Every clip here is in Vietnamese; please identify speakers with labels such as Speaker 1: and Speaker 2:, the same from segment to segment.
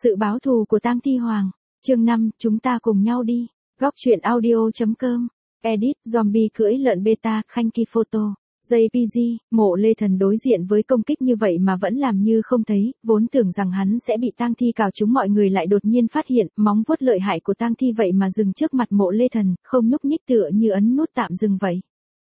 Speaker 1: Sự báo thù của tang thi hoàng. Chương 5, chúng ta cùng nhau đi. Góc truyện audio.com. Edit, zombie cưỡi lợn beta, Khanh Ki Photo. JPG, Mộ Lê Thần đối diện với công kích như vậy mà vẫn làm như không thấy, vốn tưởng rằng hắn sẽ bị tang thi cào trúng, mọi người lại đột nhiên phát hiện, móng vuốt lợi hại của tang thi vậy mà dừng trước mặt Mộ Lê Thần, không nhúc nhích tựa như ấn nút tạm dừng vậy.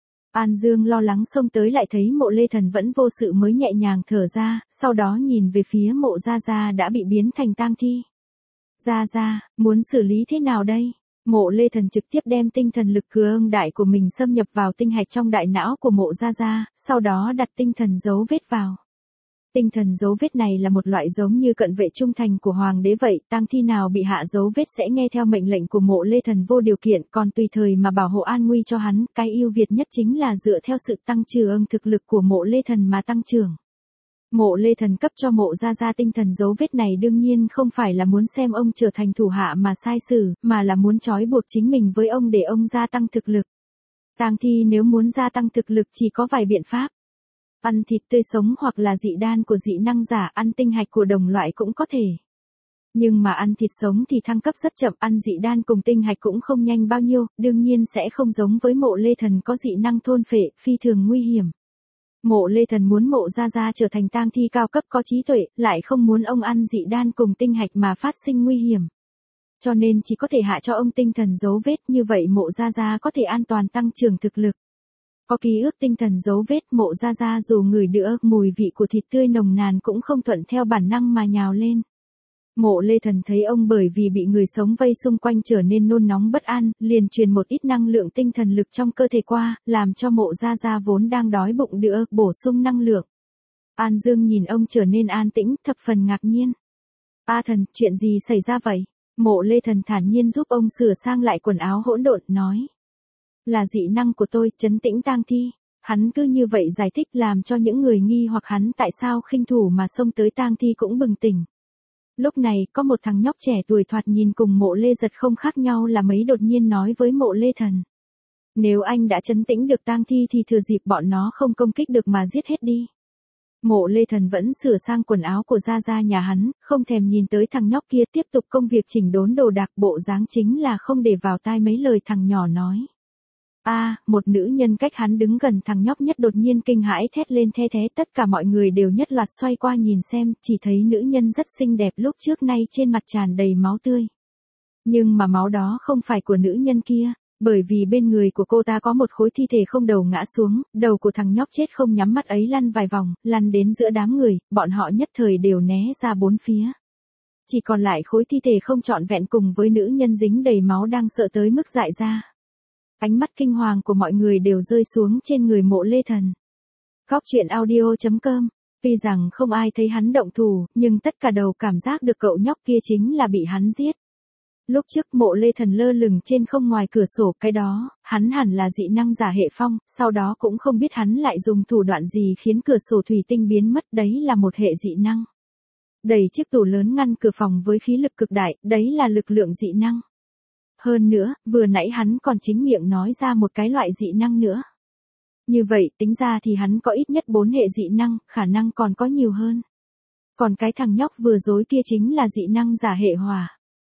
Speaker 1: An Dương lo lắng xông tới lại thấy Mộ Lê Thần vẫn vô sự mới nhẹ nhàng thở ra, sau đó nhìn về phía Mộ Gia Gia đã bị biến thành tang thi. Gia Gia, muốn xử lý thế nào đây? Mộ Lê Thần trực tiếp đem tinh thần lực cường đại của mình xâm nhập vào tinh hạch trong đại não của Mộ Gia Gia, sau đó đặt tinh thần dấu vết vào. Tinh thần dấu vết này là một loại giống như cận vệ trung thành của hoàng đế vậy, tang thi nào bị hạ dấu vết sẽ nghe theo mệnh lệnh của Mộ Lê Thần vô điều kiện, còn tùy thời mà bảo hộ an nguy cho hắn. Cái ưu việt nhất chính là dựa theo sự tăng trưởng thực lực của Mộ Lê Thần mà tăng trưởng. Mộ Lê Thần cấp cho Mộ Gia Gia tinh thần dấu vết này đương nhiên không phải là muốn xem ông trở thành thủ hạ mà sai xử, mà là muốn trói buộc chính mình với ông để ông gia tăng thực lực. Tang thi nếu muốn gia tăng thực lực chỉ có vài biện pháp. Ăn thịt tươi sống hoặc là dị đan của dị năng giả, ăn tinh hạch của đồng loại cũng có thể. Nhưng mà ăn thịt sống thì thăng cấp rất chậm, ăn dị đan cùng tinh hạch cũng không nhanh bao nhiêu, đương nhiên sẽ không giống với Mộ Lê Thần có dị năng thôn phệ, phi thường nguy hiểm. Mộ Lê Thần muốn Mộ Gia Gia trở thành tang thi cao cấp có trí tuệ, lại không muốn ông ăn dị đan cùng tinh hạch mà phát sinh nguy hiểm. Cho nên chỉ có thể hạ cho ông tinh thần dấu vết, như vậy Mộ Gia Gia có thể an toàn tăng trưởng thực lực. Có ký ức tinh thần dấu vết, Mộ Gia Gia dù ngửi được mùi vị của thịt tươi nồng nàn cũng không thuận theo bản năng mà nhào lên. Mộ Lê Thần thấy ông bởi vì bị người sống vây xung quanh trở nên nôn nóng bất an, liền truyền một ít năng lượng tinh thần lực trong cơ thể qua, làm cho Mộ Gia Gia vốn đang đói bụng được bổ sung năng lượng. An Dương nhìn ông trở nên an tĩnh, thập phần ngạc nhiên. A Thần, chuyện gì xảy ra vậy? Mộ Lê Thần thản nhiên giúp ông sửa sang lại quần áo hỗn độn, nói. Là dị năng của tôi, trấn tĩnh tang thi. Hắn cứ như vậy giải thích làm cho những người nghi hoặc hắn tại sao khinh thủ mà xông tới tang thi cũng bừng tỉnh. Lúc này, có một thằng nhóc trẻ tuổi thoạt nhìn cùng Mộ Lê Giật không khác nhau là mấy đột nhiên nói với Mộ Lê Thần. Nếu anh đã trấn tĩnh được tang thi thì thừa dịp bọn nó không công kích được mà giết hết đi. Mộ Lê Thần vẫn sửa sang quần áo của Gia Gia nhà hắn, không thèm nhìn tới thằng nhóc kia, tiếp tục công việc chỉnh đốn đồ đạc, bộ dáng chính là không để vào tai mấy lời thằng nhỏ nói. Một nữ nhân cách hắn đứng gần thằng nhóc nhất đột nhiên kinh hãi thét lên the thé, tất cả mọi người đều nhất loạt xoay qua nhìn xem, chỉ thấy nữ nhân rất xinh đẹp lúc trước nay trên mặt tràn đầy máu tươi. Nhưng mà máu đó không phải của nữ nhân kia, bởi vì bên người của cô ta có một khối thi thể không đầu ngã xuống, đầu của thằng nhóc chết không nhắm mắt ấy lăn vài vòng, lăn đến giữa đám người, bọn họ nhất thời đều né ra bốn phía. Chỉ còn lại khối thi thể không trọn vẹn cùng với nữ nhân dính đầy máu đang sợ tới mức dại ra. Ánh mắt kinh hoàng của mọi người đều rơi xuống trên người Mộ Lê Thần. Góc truyện audio.com. Tuy rằng không ai thấy hắn động thủ, nhưng tất cả đều cảm giác được cậu nhóc kia chính là bị hắn giết. Lúc trước Mộ Lê Thần lơ lửng trên không ngoài cửa sổ, cái đó, hắn hẳn là dị năng giả hệ phong, sau đó cũng không biết hắn lại dùng thủ đoạn gì khiến cửa sổ thủy tinh biến mất, đấy là một hệ dị năng. Đẩy chiếc tủ lớn ngăn cửa phòng với khí lực cực đại, đấy là lực lượng dị năng. Hơn nữa, vừa nãy hắn còn chính miệng nói ra một cái loại dị năng nữa. Như vậy, tính ra thì hắn có ít nhất 4 hệ dị năng, khả năng còn có nhiều hơn. Còn cái thằng nhóc vừa dối kia chính là dị năng giả hệ hỏa.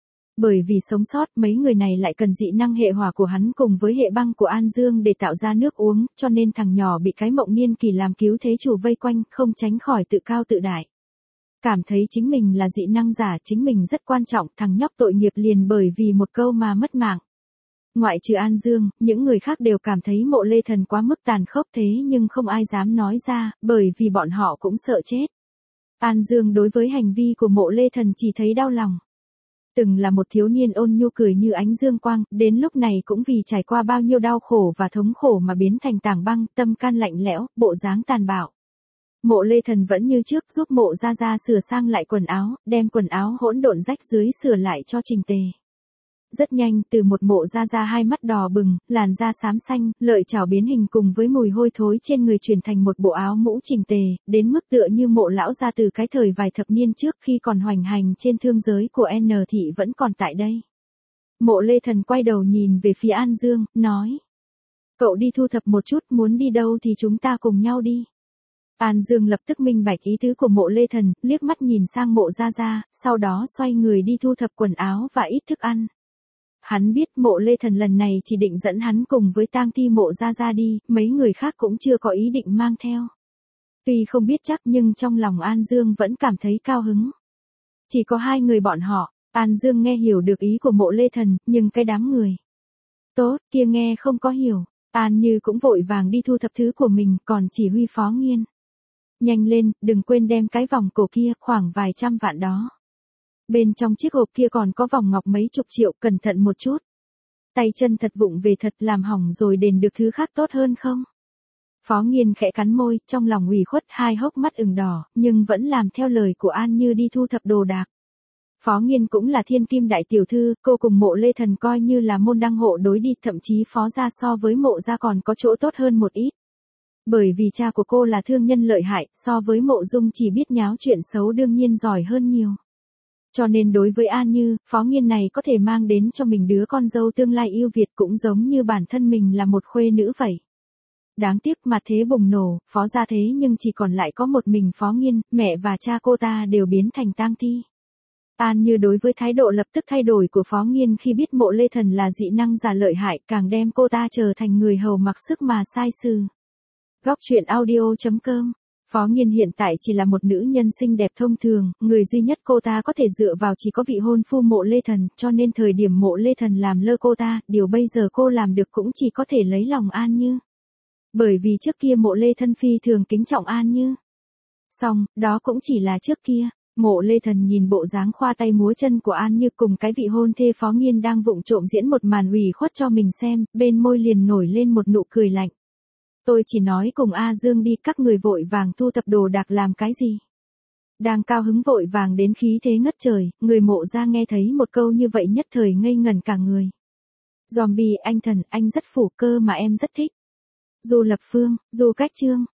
Speaker 1: Bởi vì sống sót, mấy người này lại cần dị năng hệ hỏa của hắn cùng với hệ băng của An Dương để tạo ra nước uống, cho nên thằng nhỏ bị cái Mộng Niên Kỳ làm cứu thế chủ vây quanh, không tránh khỏi tự cao tự đại. Cảm thấy chính mình là dị năng giả, chính mình rất quan trọng, thằng nhóc tội nghiệp liền bởi vì một câu mà mất mạng. Ngoại trừ An Dương, những người khác đều cảm thấy Mộ Lê Thần quá mức tàn khốc, thế nhưng không ai dám nói ra, bởi vì bọn họ cũng sợ chết. An Dương đối với hành vi của Mộ Lê Thần chỉ thấy đau lòng. Từng là một thiếu niên ôn nhu cười như ánh dương quang, đến lúc này cũng vì trải qua bao nhiêu đau khổ và thống khổ mà biến thành tảng băng, tâm can lạnh lẽo, bộ dáng tàn bạo. Mộ Lê Thần vẫn như trước giúp Mộ Gia Gia sửa sang lại quần áo, đem quần áo hỗn độn rách dưới sửa lại cho chỉnh tề. Rất nhanh, từ một Mộ Gia Gia hai mắt đỏ bừng, làn da xám xanh, lợi chảo biến hình cùng với mùi hôi thối trên người chuyển thành một bộ áo mũ chỉnh tề, đến mức tựa như Mộ lão gia từ cái thời vài thập niên trước khi còn hoành hành trên thương giới của N thị vẫn còn tại đây. Mộ Lê Thần quay đầu nhìn về phía An Dương, nói. Cậu đi thu thập một chút, muốn đi đâu thì chúng ta cùng nhau đi. An Dương lập tức minh bạch ý tứ của Mộ Lê Thần, liếc mắt nhìn sang Mộ Gia Gia, sau đó xoay người đi thu thập quần áo và ít thức ăn. Hắn biết Mộ Lê Thần lần này chỉ định dẫn hắn cùng với tang thi Mộ Gia Gia đi, mấy người khác cũng chưa có ý định mang theo. Tuy không biết chắc nhưng trong lòng An Dương vẫn cảm thấy cao hứng. Chỉ có hai người bọn họ, An Dương nghe hiểu được ý của Mộ Lê Thần, nhưng cái đám người tốt kia nghe không có hiểu. An Như cũng vội vàng đi thu thập thứ của mình, còn chỉ huy Phó Nghiên. Nhanh lên, đừng quên đem cái vòng cổ kia, khoảng vài trăm vạn đó. Bên trong chiếc hộp kia còn có vòng ngọc mấy chục triệu, cẩn thận một chút. Tay chân thật vụng về thật, làm hỏng rồi đền được thứ khác tốt hơn không? Phó Nghiên khẽ cắn môi, trong lòng ủy khuất, hai hốc mắt ửng đỏ, nhưng vẫn làm theo lời của An Như đi thu thập đồ đạc. Phó Nghiên cũng là thiên kim đại tiểu thư, cô cùng Mộ Lê Thần coi như là môn đăng hộ đối đi, thậm chí Phó gia so với Mộ gia còn có chỗ tốt hơn một ít. Bởi vì cha của cô là thương nhân lợi hại, so với Mộ Dung chỉ biết nháo chuyện xấu đương nhiên giỏi hơn nhiều. Cho nên đối với An Như, Phó Nghiên này có thể mang đến cho mình đứa con dâu tương lai yêu Việt cũng giống như bản thân mình là một khuê nữ vậy. Đáng tiếc mà thế bùng nổ, Phó gia thế nhưng chỉ còn lại có một mình Phó Nghiên, mẹ và cha cô ta đều biến thành tang thi. An Như đối với thái độ lập tức thay đổi của Phó Nghiên khi biết Mộ Lê Thần là dị năng giả lợi hại, càng đem cô ta trở thành người hầu mặc sức mà sai sự. Góc truyện audio.com. Phó Nghiên hiện tại chỉ là một nữ nhân xinh đẹp thông thường, người duy nhất cô ta có thể dựa vào chỉ có vị hôn phu Mộ Lê Thần, cho nên thời điểm Mộ Lê Thần làm lơ cô ta, điều bây giờ cô làm được cũng chỉ có thể lấy lòng An Như. Bởi vì trước kia Mộ Lê Thân phi thường kính trọng An Như. Xong, đó cũng chỉ là trước kia. Mộ Lê Thần nhìn bộ dáng khoa tay múa chân của An Như cùng cái vị hôn thê Phó Nghiên đang vụng trộm diễn một màn ủy khuất cho mình xem, bên môi liền nổi lên một nụ cười lạnh. Tôi chỉ nói cùng A Dương đi, các người vội vàng thu thập đồ đạc làm cái gì? Đang cao hứng vội vàng đến khí thế ngất trời, người Mộ gia nghe thấy một câu như vậy nhất thời ngây ngẩn cả người. Zombie anh thần, anh rất phủ cơ mà em rất thích. Du Lập Phương, Du Cách Trương,